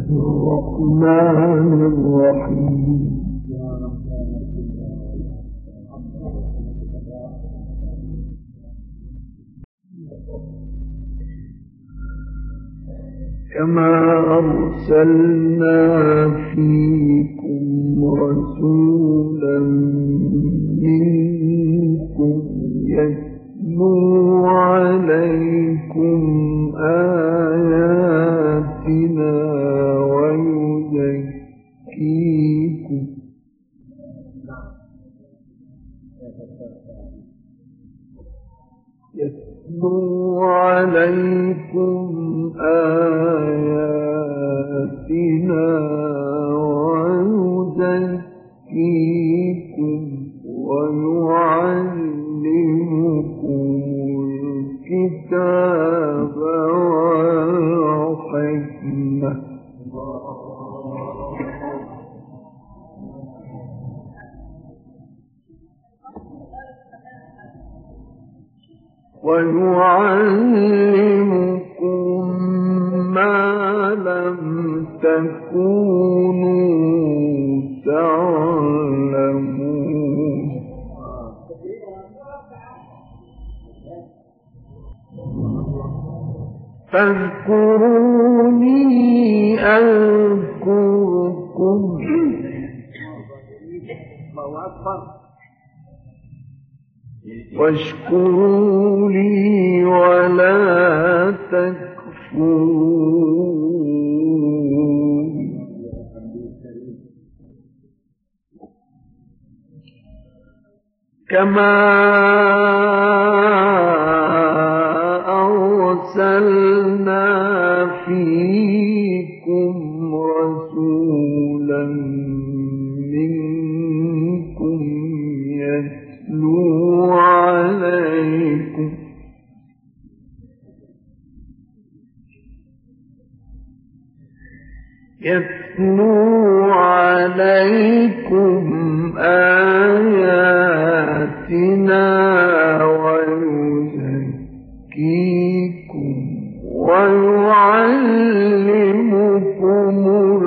الرحمن الرحيم كما أرسلنا فيكم رسولا منكم يتلو عليكم آياتنا ويزكيكم ويعلمكم الكتاب والحكمة ويعلمكم ما لم تكونوا تعلمون فاذكروني أذكركم واشكروا لي ولا تكفرون كما أرسلنا فيكم رسولا منكم يتلو عليكم آياتنا ويزكيكم ويعلمكم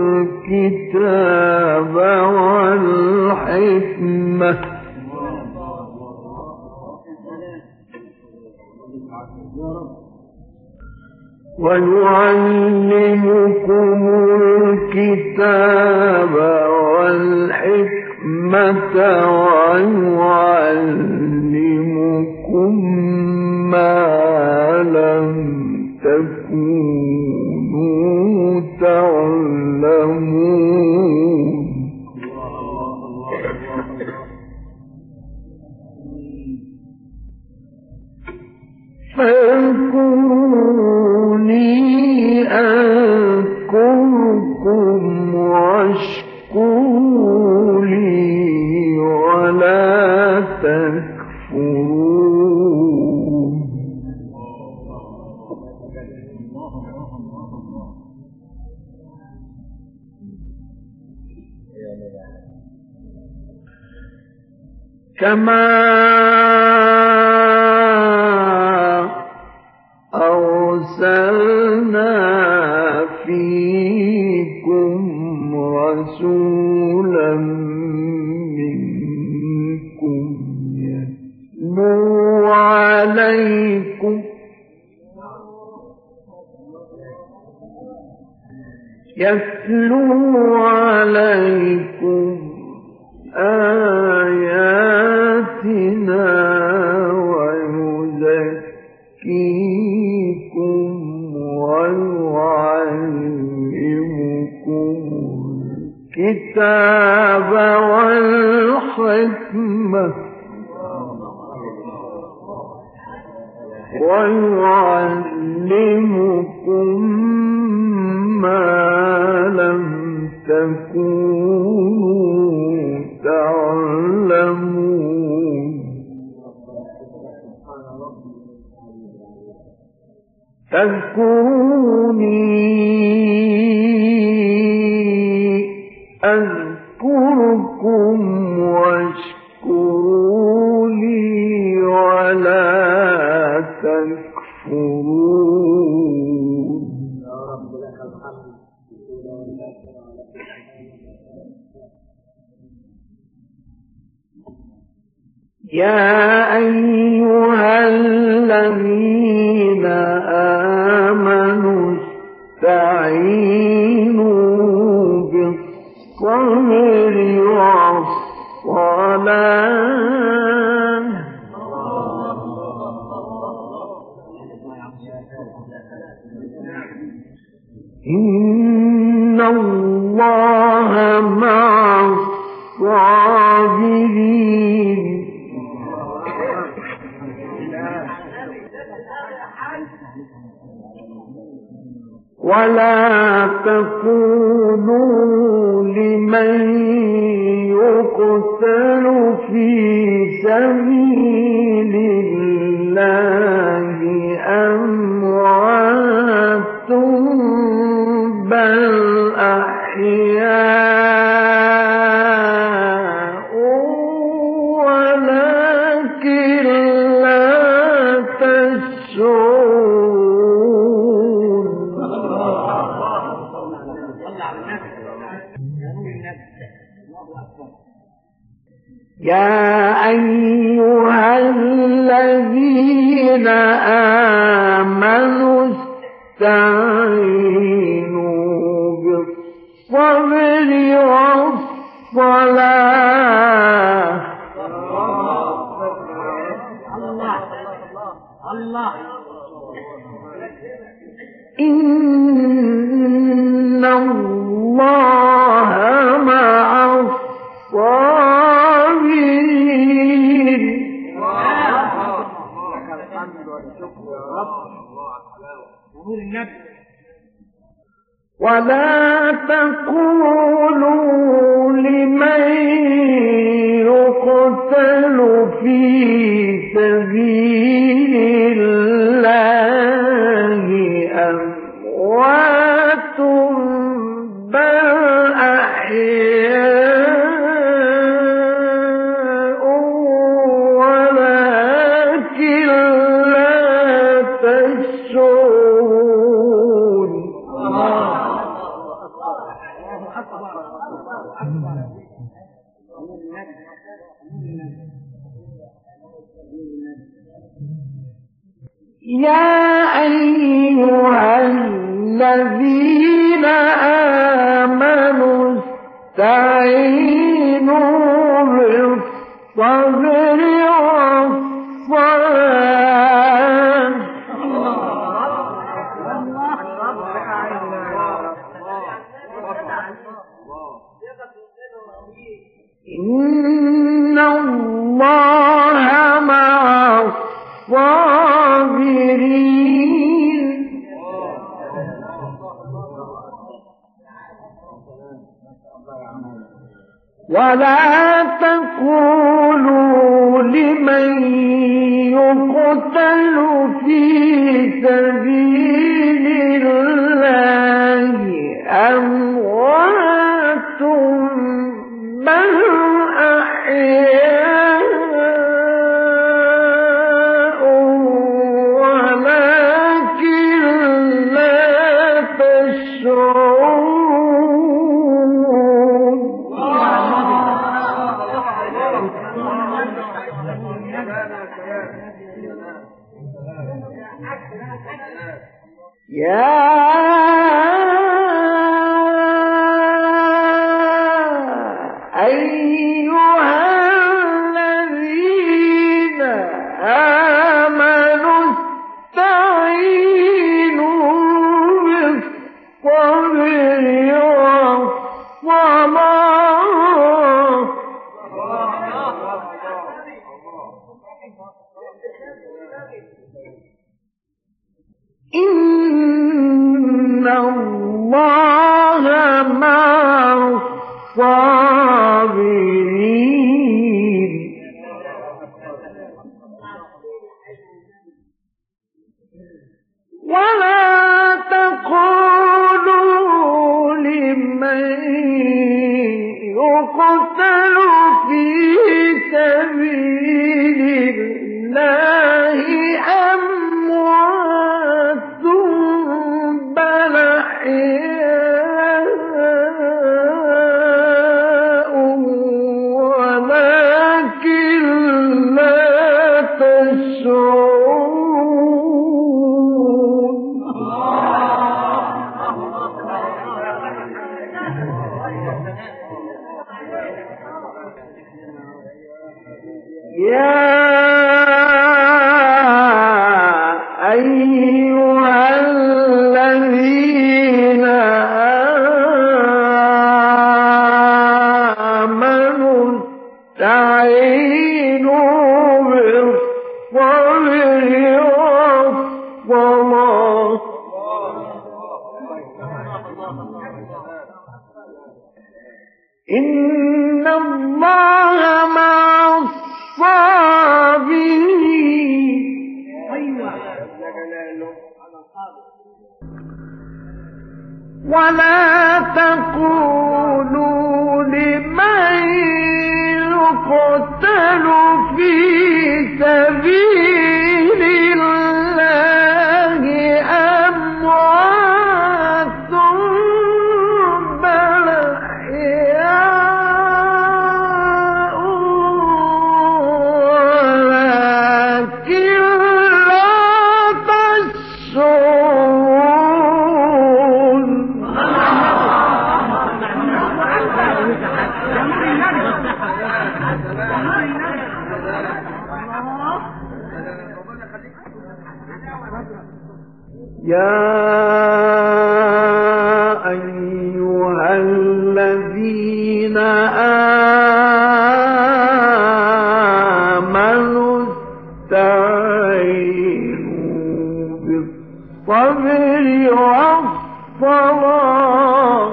الكتاب والحكمة ويعلمكم ما لم تكونوا تعلمون فاذكروني أذكركم واشكروا لي ولا تكفرون كما أرسلنا فيكم رسولا منكم يتلو عليكم آياتنا ويزكيكم ويعلمكم الكتاب والحكمة ويعلمكم ما لم تكونوا تعلمون فاذكروني أذكركم واشكروا لي ولا تكفرون يا أيها الذين آمنوا استعينوا بالصبر والصلاة إن الله مع الصابرين ولا تقولوا لمن يقتل في سبيل الله أموات بل أحياء ولكن لا تشعرون. يا أيها الذين آمنوا استعينوا بالصبر والصلاة إن الله مع الصابرين. ولا تقولوا لمن يقتل في سبيل الله أموات بل أحياء ولكن لا تشعرون. يا أيها الذين آمنوا استعينوا بالصبر والصلاة إن الله مع الصابرين. ولا تقولوا لمن يقتل في سبيل الله أموات بل أحياء ولكن لا تشعرون. يا أيها الذين آمنوا استعينوا بالصبر والصلاة إن الله مع الصابرين. ولا تقولوا لمن يقتل في سبيل الله أموات بل أحياء يا أيها الذين آمنوا استعينوا بالصبر والصلاة إن الله مع الصابرين. ولا تقولوا لمن يقتل في سبيل الله أموات بل أحياء ولكن لا تشعرون. يا أيها الذين آمنوا استعينوا بالصبر والصلاة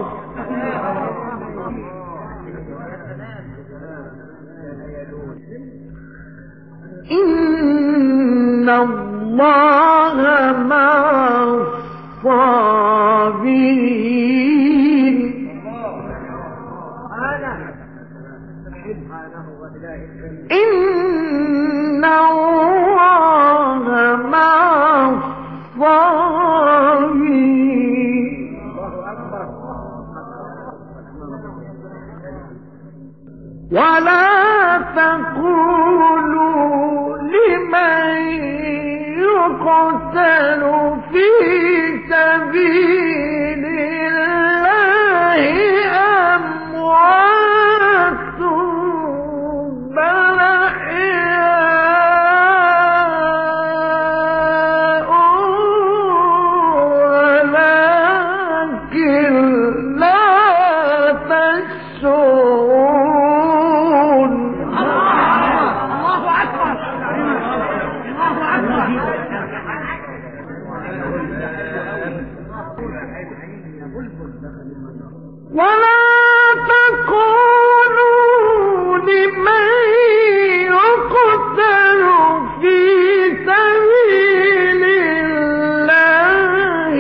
إن الله مع الصابرين. إن الله مع الصابرين. ولا تقولوا لمن يقتل في سبيل الله أموات بل أحياء ولكن لا تشعرون. الله أكبر. ولا تقولوا لمن يقتل في سبيل الله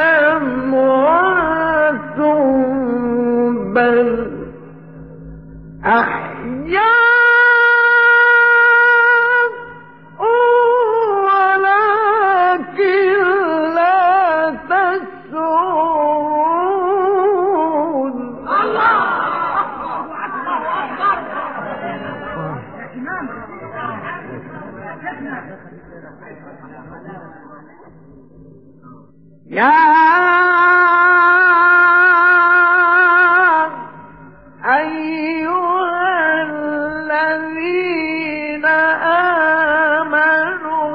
أموات بل أحياء ولكن لا تشعرون. يا أيها الذين آمنوا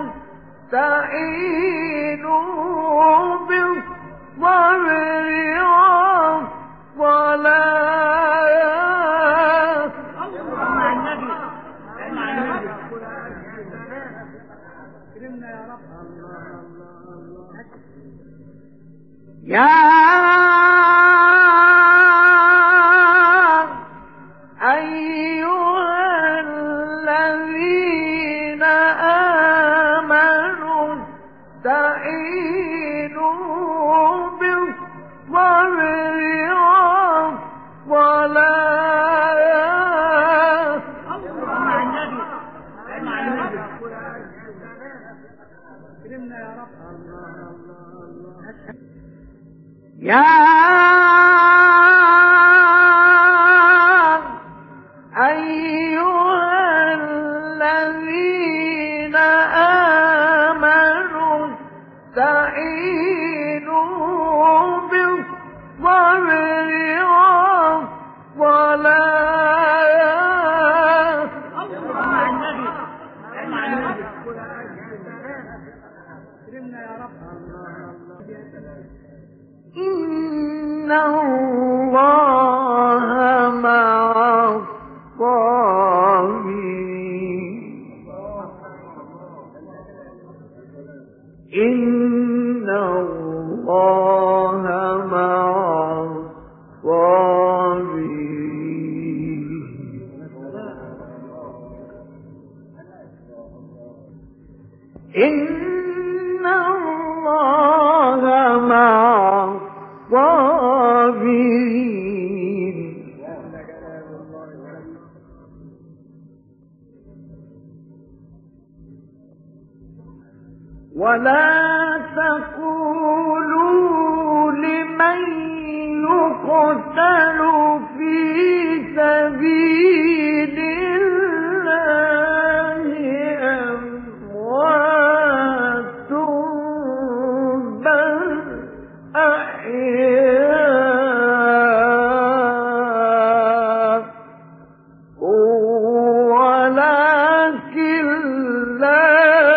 استعينوا بالصبر والصلاة الله مع الصابرين إن الله مع الصابرين إن الله مع الصابرين ولا تقولوا لمن يقتل في سبيل الله أموات بل أحياء ولكن لا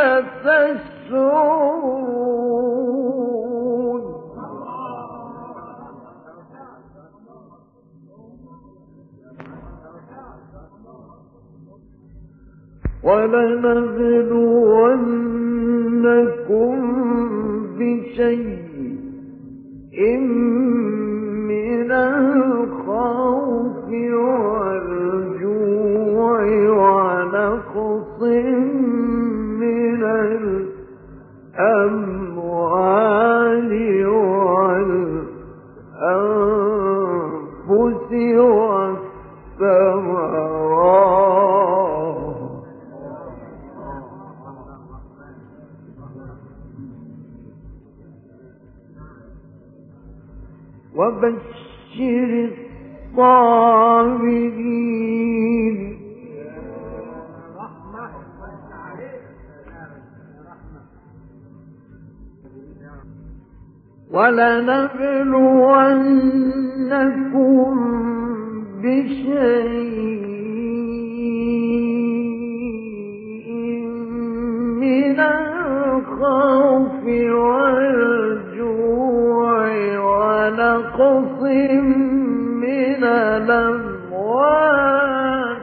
تشعرون ولنبلونكم بشيء من الخوف والجوع ونقص من الأموال والأنفس والثمرات وبشر الصابرين ولنبلونكم بشيء من الخوف والجوع ونقص من الأموال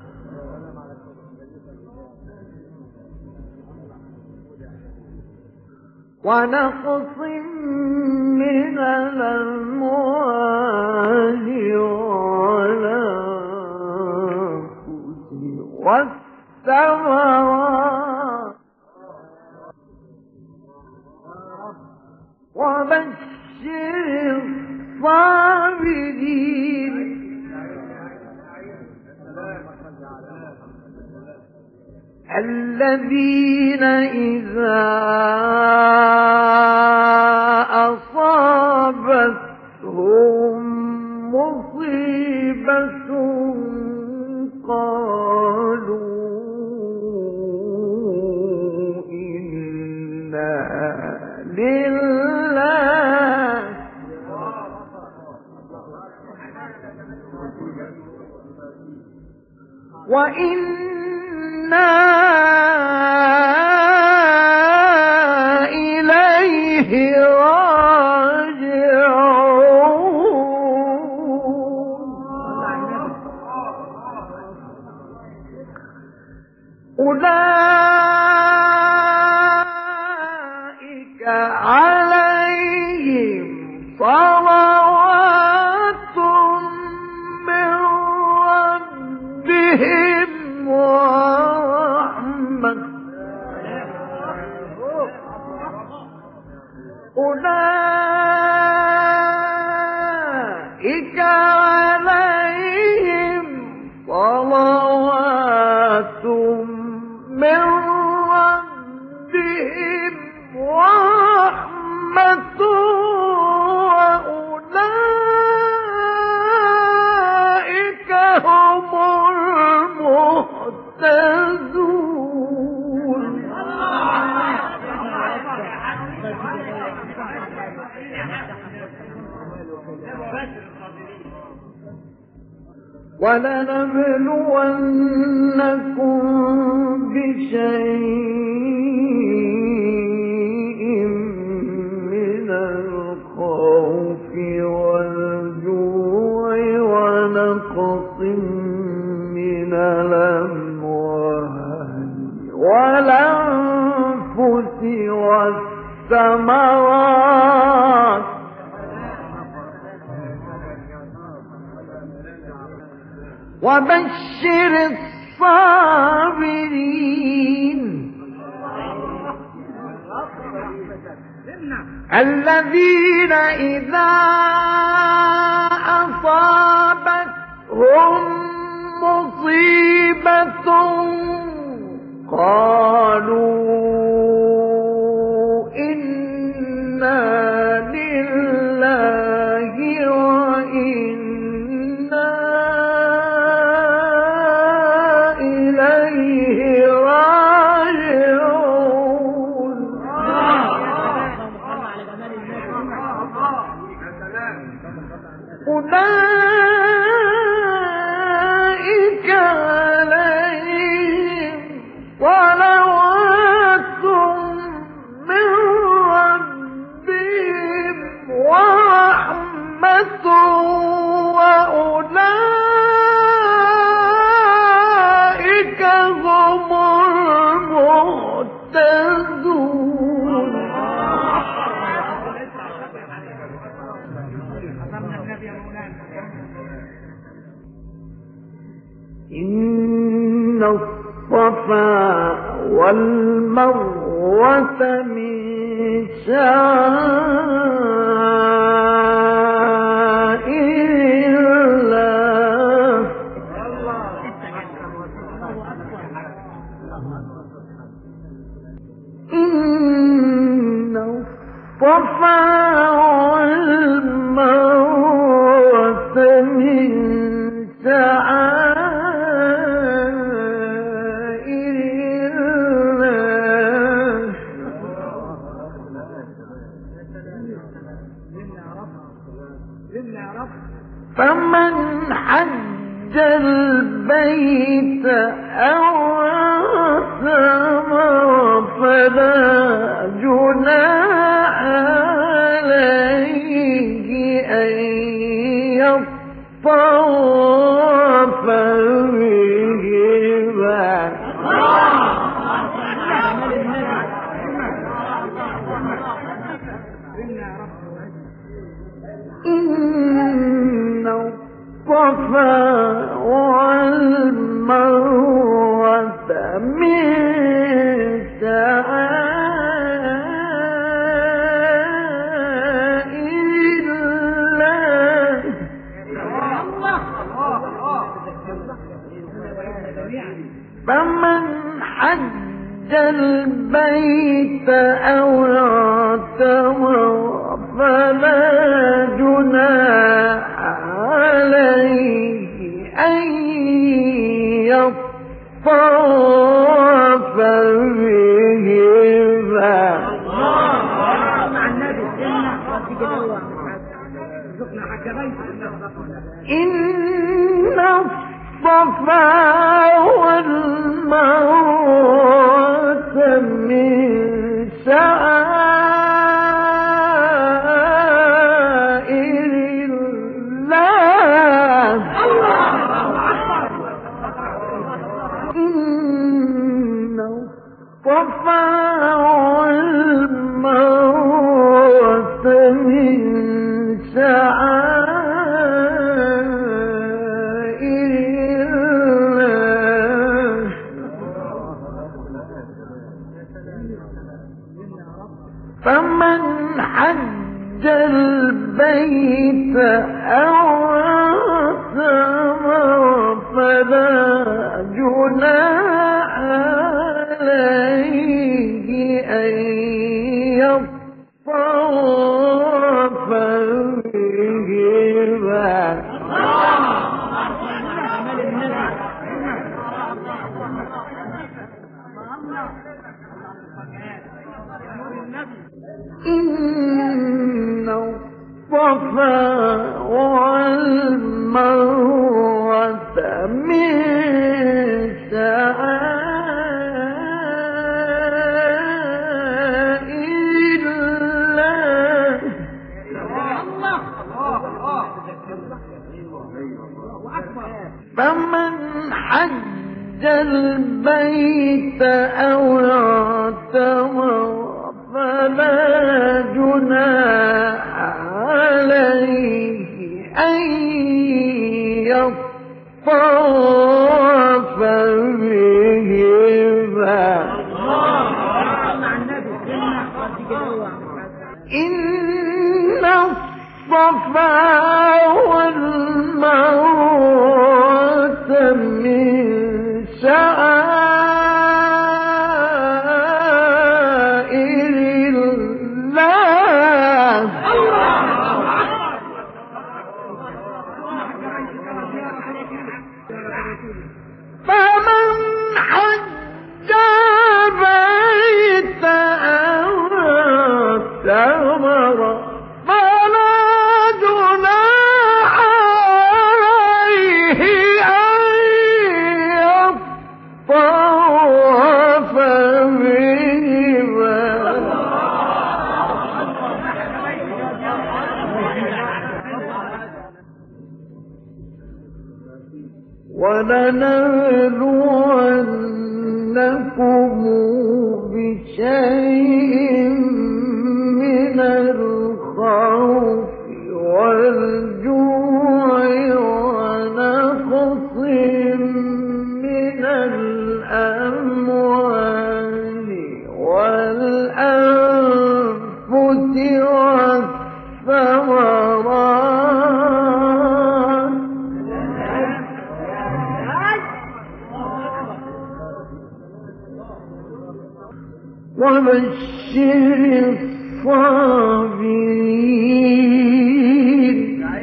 ونقص من الأموال والأنفس والثمرات وبشر الصابرين الذين إذا أصابتهم مصيبة قالوا إنا لله وإنا إليه راجعون أولئك عليهم صلوات من ربهم ورحمة أولئك عليهم صلوات من ربهم ورحمة وأولئك هم المهتدون ولنبلونكم بشيء من الخوف وبشر الصابرين الذين إذا أصابتهم مصيبة قالوا إنا لله وإنا إليه راجعون أولئك عليهم صلوات من ربهم ورحمة وأولئك هم المهتدون إن الصفا والمروة من شعائر الله إن الصفا والمروة من شعائر الله فمن حج البيت أو اعتمر فلا جناح عليه أن يطوف بهما إن الصفا والمروة من شعائر الله فمن حج البيت أو اعتمر فلا جناح عليه أن يطوف بهما إن الصفا والمروة من شعائر الله إن الصفا والمروة من شعائر الله فمن حج البيت أو اعتمر فلا جناح عليه أن يطوف بهما إن الصفا والمروة من شعائر الله فمن حج البيت أو اعتمر فلا جناح عليه أن يطوف فمن حج البيت أو اعتمر فلا جناح عليه أن يطوف بهما ولنبلونكم بشيء من الخوف والجوع ونقص من الأموال والأنفس والثمرات وبشر الصابرين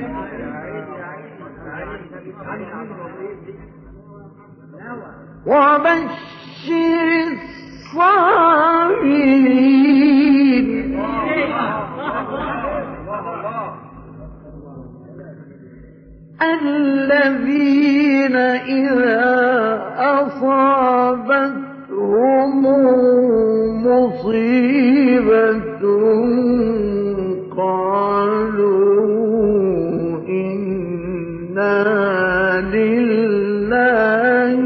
وبشر الصابرين الذين إذا أصابتهم مصيبة قالوا إنا لله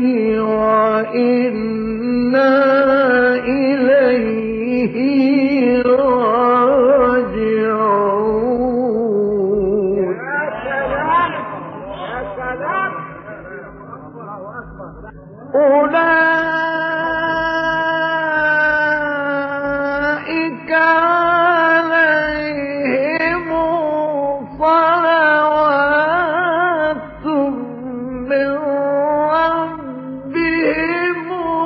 وإنا إليه راجعون أولئك عليهم صلوات من ربهم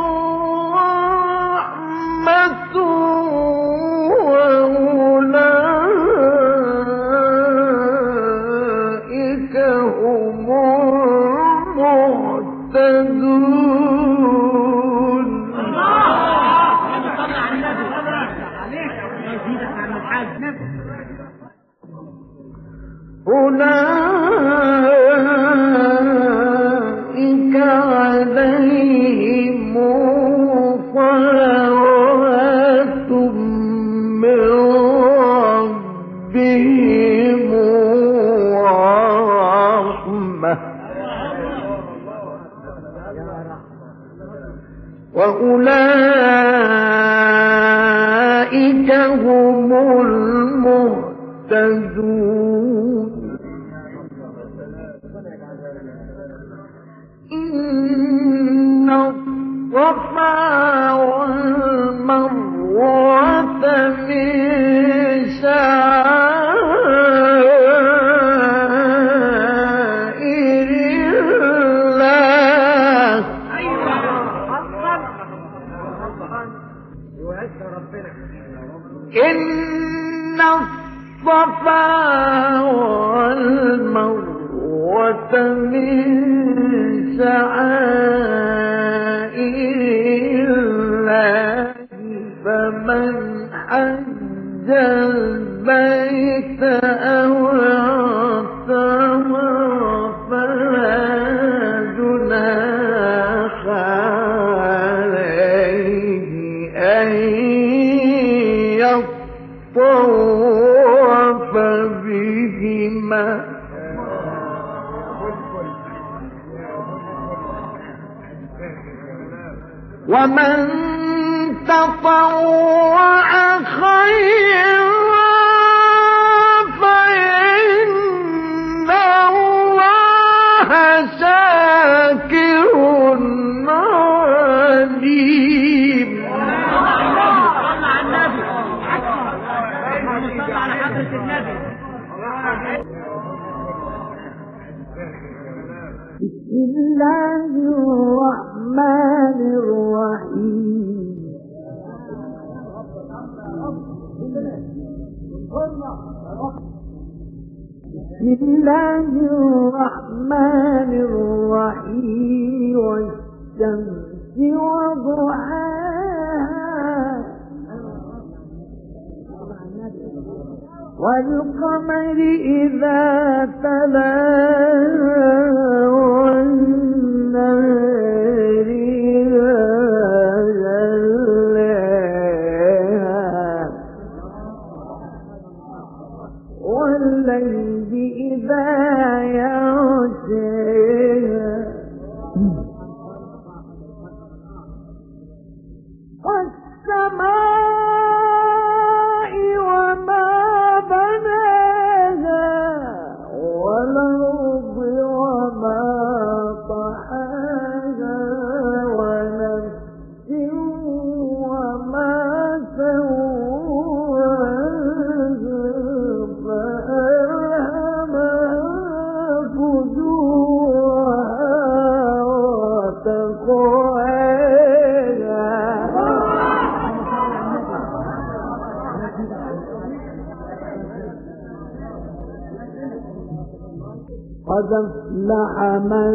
ورحمة وأولئك هم المهتدون أولئك عليهم صلوات من ربهم ورحمة وأولئك هم المهتدون إن الصفا والمروة من شعائر الله إن الصفا والمروة من شعائر الله فمن حج البيت أو اعتمر فلا جناح عليه أن يطوف بهما ومن تطوع خيرا فإن الله شاكر عليم. بسم الله الرحمن الرحيم. الله الرحمن الرحيم والشمس وضحاها والقمر إذا تلاها والنهار إذا جلاها والليل إذا يغشاها والسماء وما بناها والأرض وما طحاها ونفس وما سواها فألهمها فجورها وتقواها قد أفلح من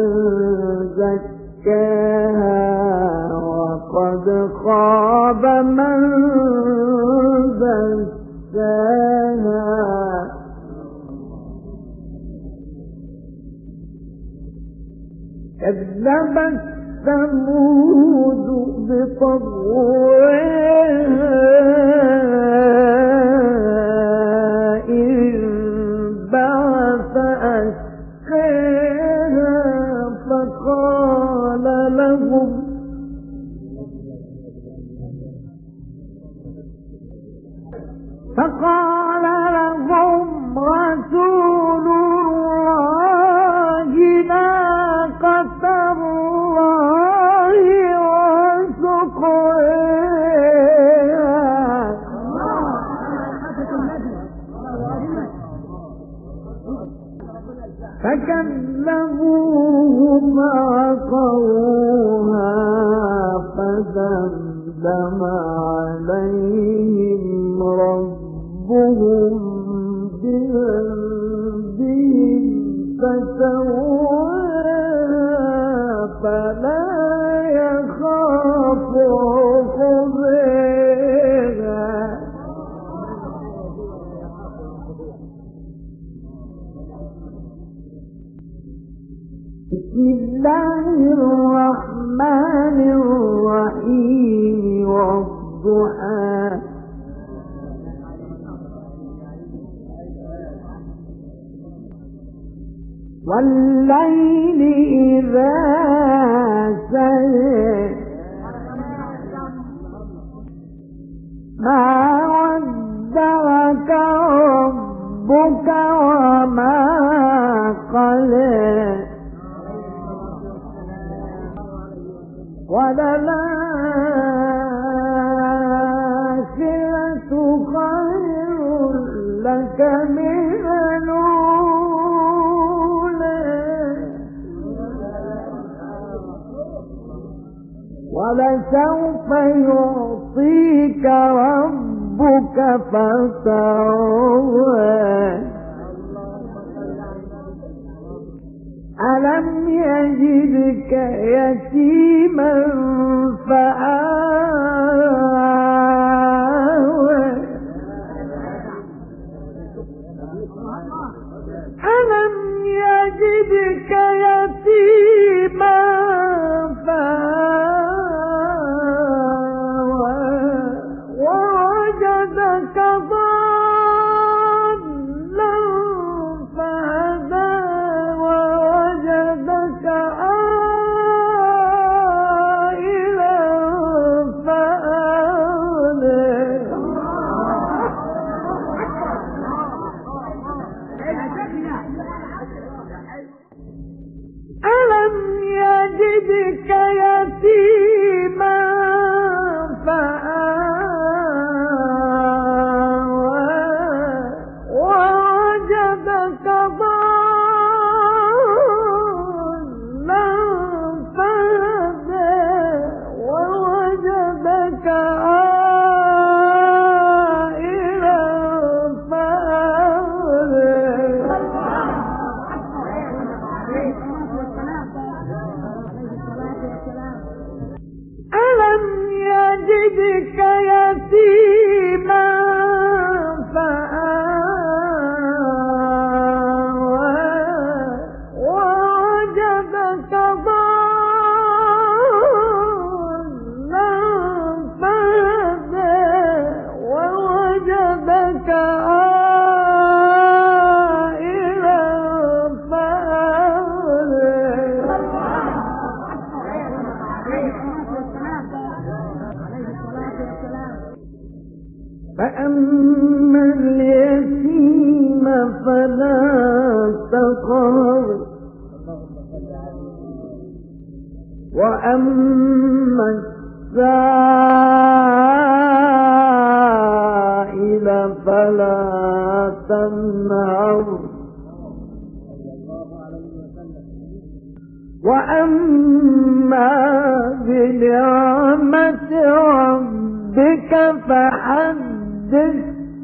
زكاها وقد خاب من دساها كذبت ثمود بطغواها إذ بعث أشقاها فقال لهم رسول الله ناقة الله وسقياها فكذبوه فعقروها فدمدم عليهم ربهم بذنبهم فسواها فلا يخاف عقباها بسم الله الرحمن الرحيم والضحى والليل إذا سجى ما ودعك ربك وما قلى وللآخرة خير لك من الأولى ولسوف يعطيك ربك فترضى ألم يجدك يتيما فآوى ألم يجدك يتيما فآوى ووجدك ضالا فهدى ووجدك عائلا فأغنى ألم يجدك يتيما فآوى ووجدك ضالا فهدى ووجدك عائلا فأغنى وأما السائل فلا تنهر وأما بنعمة ربك فحدث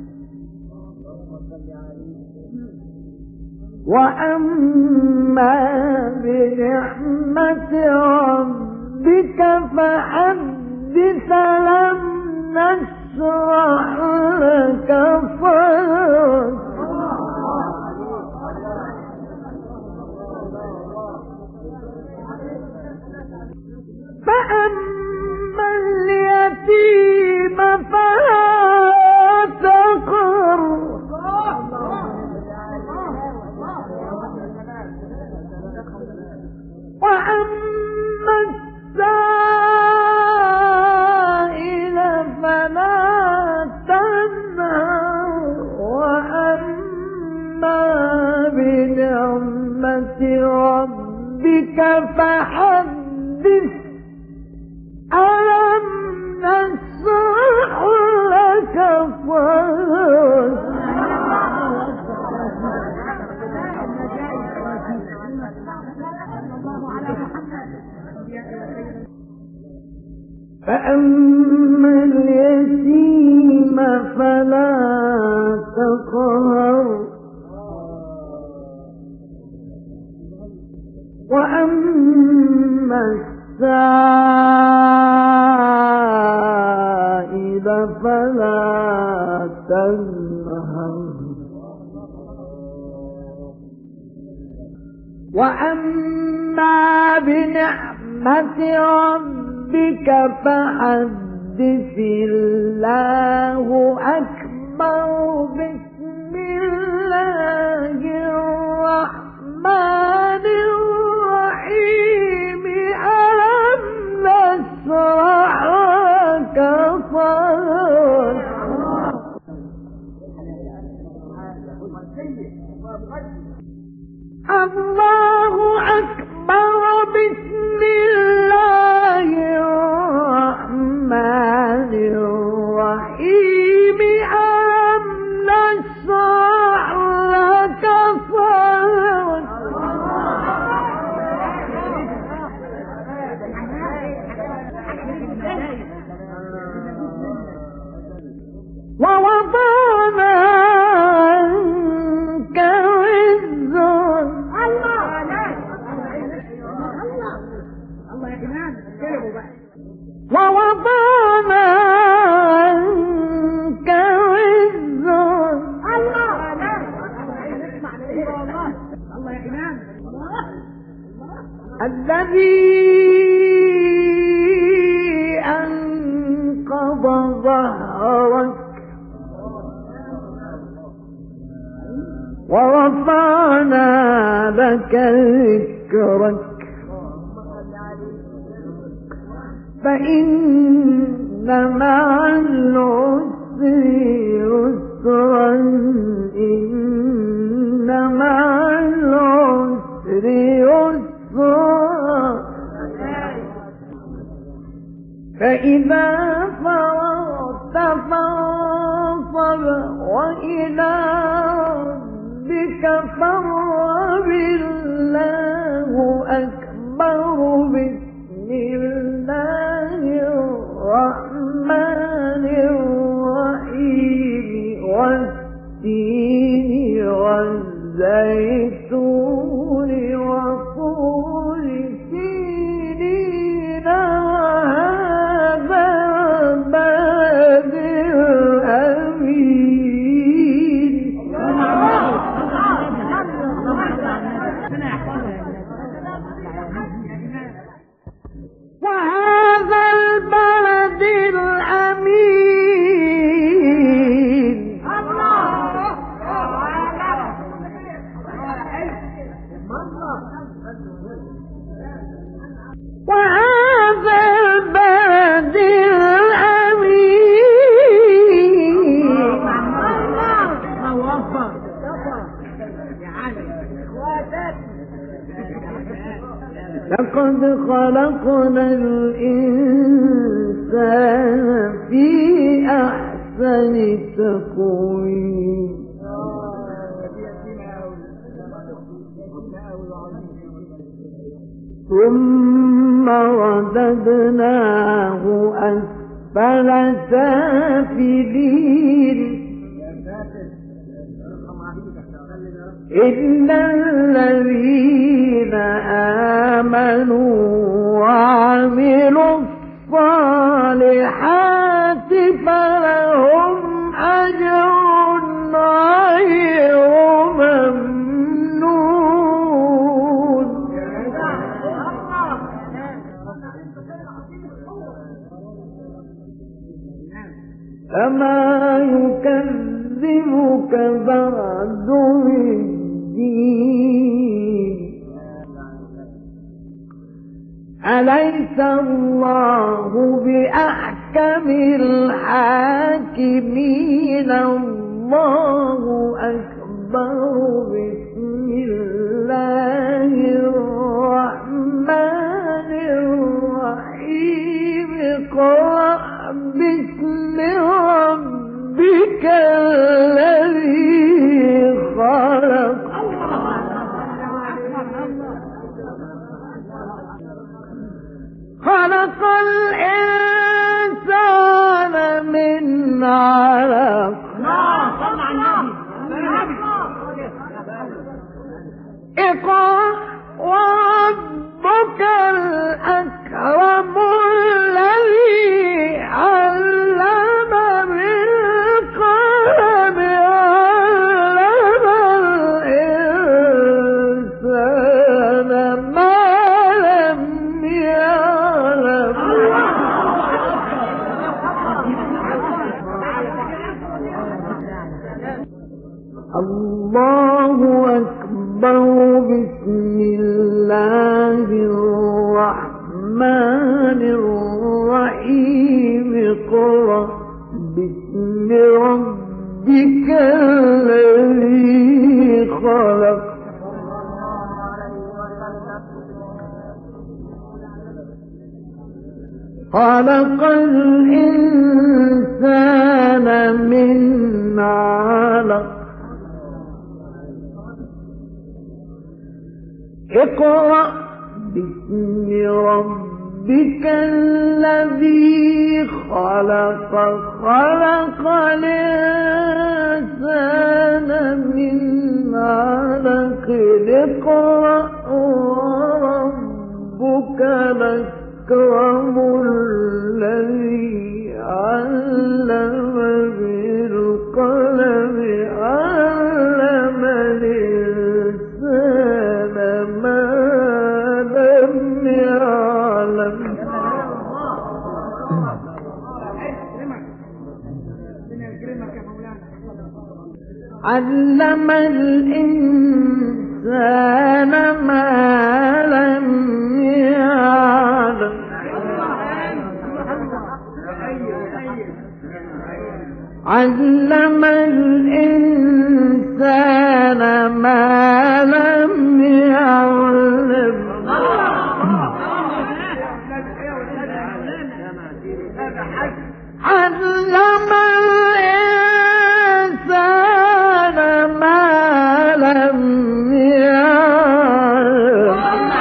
وأما بنعمة ربك فحدث لم نشرح لك صدرك فأما اليتيم فلا تقهر وأما السائل فلا تنهر وأما بنعمة ربك فحدث ألم نشرح لك صدرك فأما اليتيم فلا تقهر وأما السائل فلا تنهر وأما بنعمة ربك فحدث الله أكبر بسم الله الرحمن الرحيم ألم نشرح لك صدرك الله أكبر بسم الله الرحمن الرحيم ألم نشرح لك صدرك ووضعنا عنك وزرك ووضعنا عنك وزرك الذي أنقض ظهرك ورفعنا لك ذكرك فإن مع العسر يسرا إن مع العسر يسرا فإذا فرغت فانصب وإلى ربك فارغب الله أكبر بسم الله الرحمن الرحيم والتين والزيتون وطور سينين وهذا البلد الأمين وهذا البلد الأمين وهذا البلد الأمين لقد خلقنا الإنسان في أحسن تقويم ثم رددناه أسفل سافلين إلا الذين آمنوا وعملوا الصالحات فلهم أجر غير ممنون فما يكذبك بعد بالدين أليس الله بأحكم الحاكمين الله أكبر بسم الله الرحمن الرحيم اقرأ باسم ربك الذي خلق خلق الإنسان من علق اقرأ وربك الأكرم الذي علم بالقلم علم الإنسان ما لم يعلم الله أكبر بسم الله الرحمن الرحيم اقرأ باسم ربك الذي خلق خلق الإنسان من علق اقرأ باسم ربك الذي خلق خلق الإنسان من علق اقرأ وربك الأكرم الذي علم بالقلم علم الإنسان ما لم يعلم علم الإنسان ما لم يعلم علم الإنسان ما لم يعلم علم الإنسان ما لم يعلم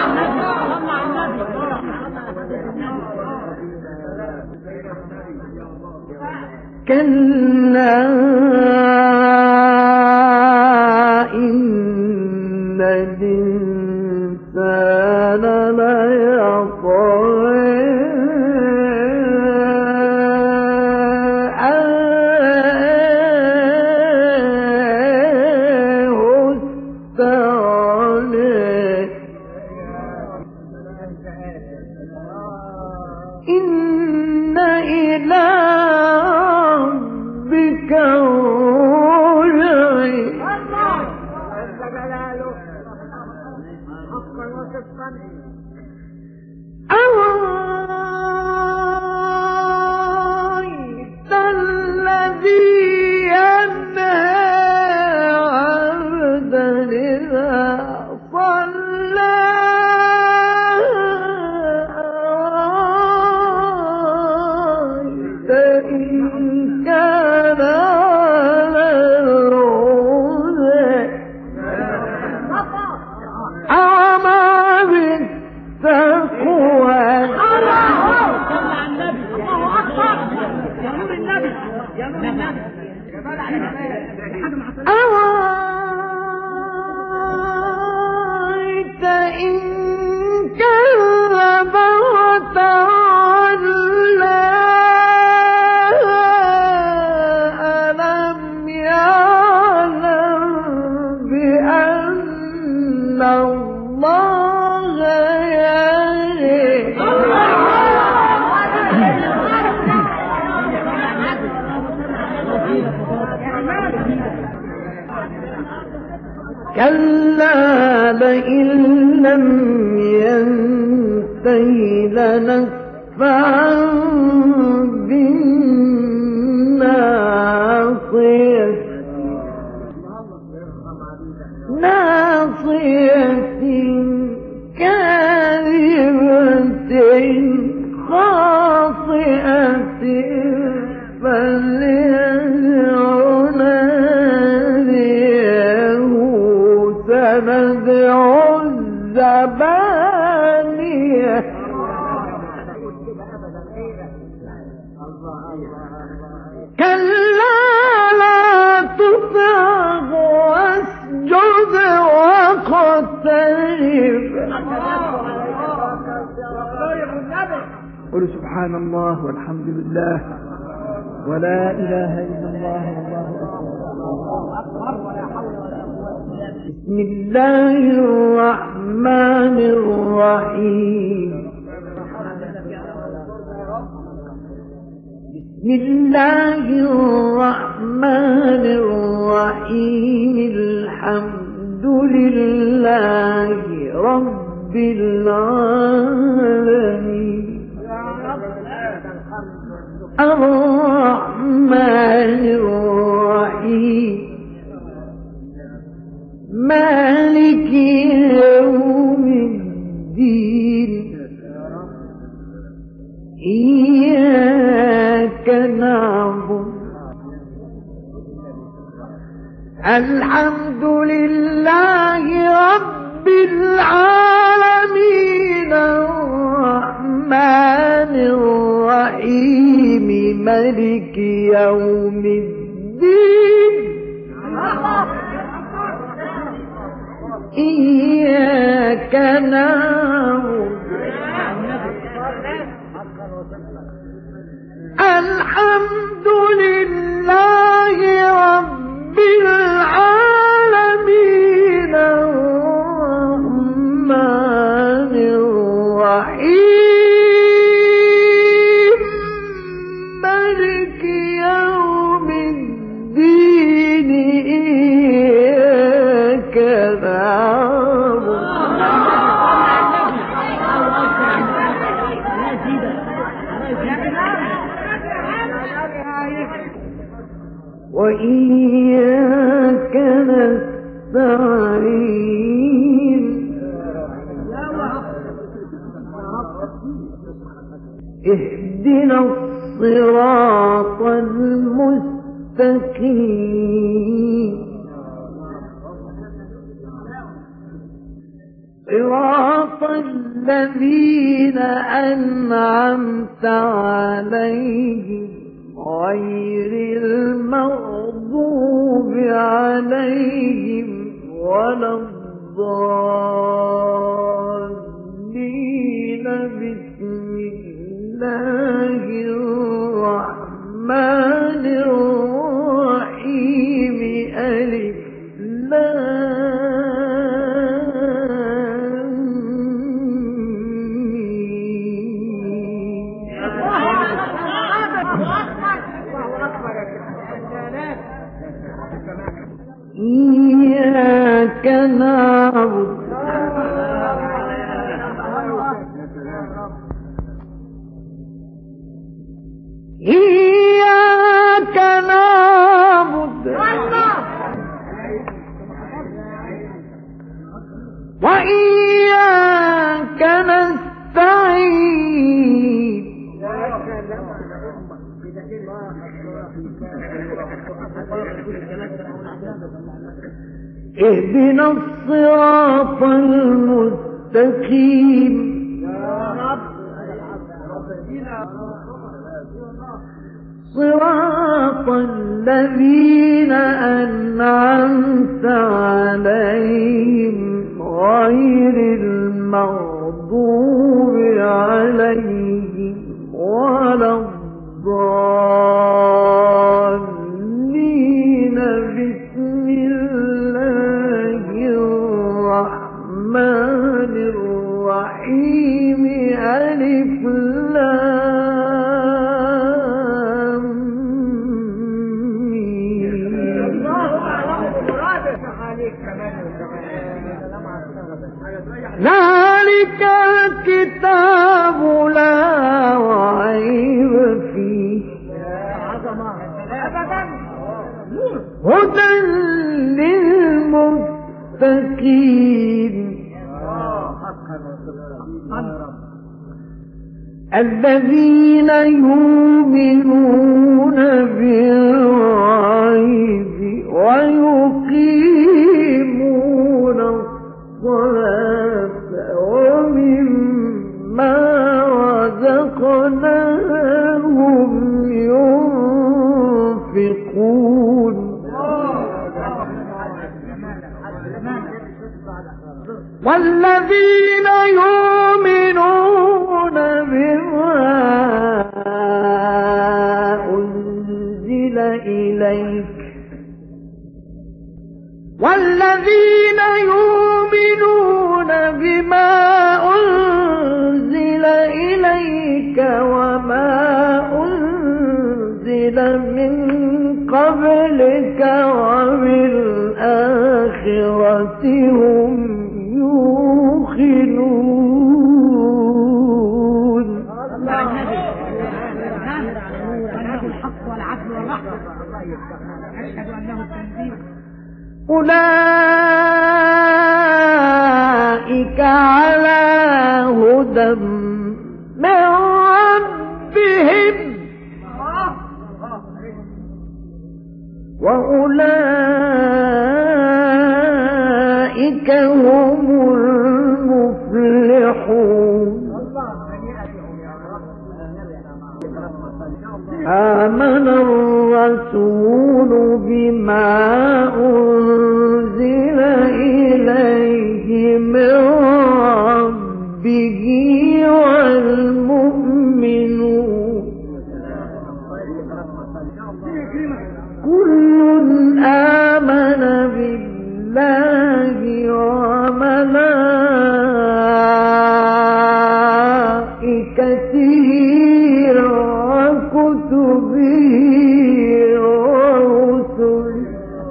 كلا إن الإنسان ليطغى أن استغنى إن إلى ربك رجعي أرأيت الذي ينهى عبدا إذا صلى أرأيت إن كذب وتولى ألم يعلم بأن الله يرى كلا لئن لم ينته لنسفعا بالناصية كاذبة خاطئة فليدع ناديه سندع الزبانية كلا لا تطعه واسجد واقترب. قل سبحان الله والحمد لله ولا إله إلا الله والله أكبر. بسم الله الرحمن الرحيم. بسم الله الرحمن الرحيم. الحمد لله رب العالمين الرحمن الرحيم مالك يوم الدين إياك نعبد الحمد لله رب العالمين الرحمن الرحيم مالك يوم الدين إياك نعبد الحمد لله رب العالمين الرحمن الرحيم مالك يوم الدين إياك نعبد وإياك نستعين اهدنا الصراط المستقيم صراط الذين أنعمت عليهم غير المغضوب عليهم ولا الضالين. بسم الله الرحمن الرحيم ألف إياك نعبد إياك نعبد وإياك نستعين اهدنا الصراط المستقيم صراط الذين أنعمت عليهم غير المغضوب عليهم ولا الضالين. بسم الله الرحمن الرحيم. ألف لام ذلك الكتاب لا ريب فيه هدى للمتقين الذين يؤمنون بالغيب ويقيمون الصلاة ومما رزقناهم ينفقون والذين يؤمنون بما أنزل إليك وما أنزل من قبلك وبالآخرة هم يوقنون. أولئك على هدى من ربهم وأولئك هم المفلحون. آمن الرسول بما أنزل إليه من ربه والمؤمنون كل آمن بالله وملائكته وكتبه ورسله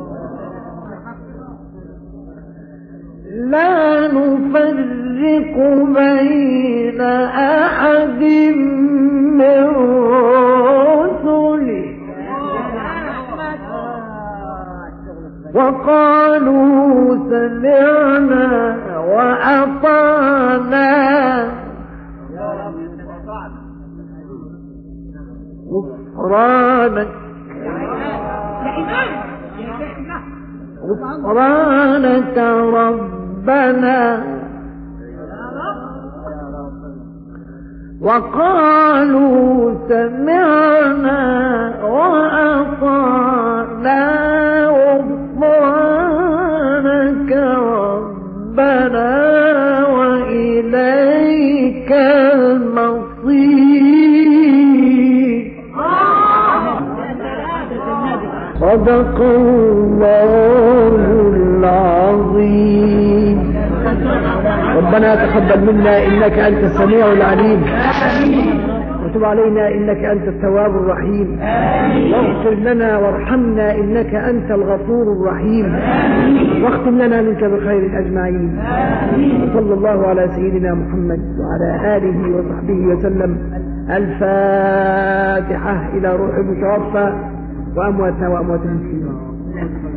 لا نفرق بين أحد من رسله وقالوا سمعنا وأطعنا غفرانك ربنا وقالوا سمعنا وأطعنا غفرانك ربنا وإليك المصير. صدق الله العظيم. ربنا تقبل منا إنك أنت السميع العليم وتب علينا إنك أنت التواب الرحيم واغفر لنا وارحمنا إنك أنت الغفور الرحيم واختم لنا منك بخير أجمعين. وصلى الله على سيدنا محمد وعلى آله وصحبه وسلم. الفاتحة إلى روح المتوفى وأمواتنا وأموات المسلمين.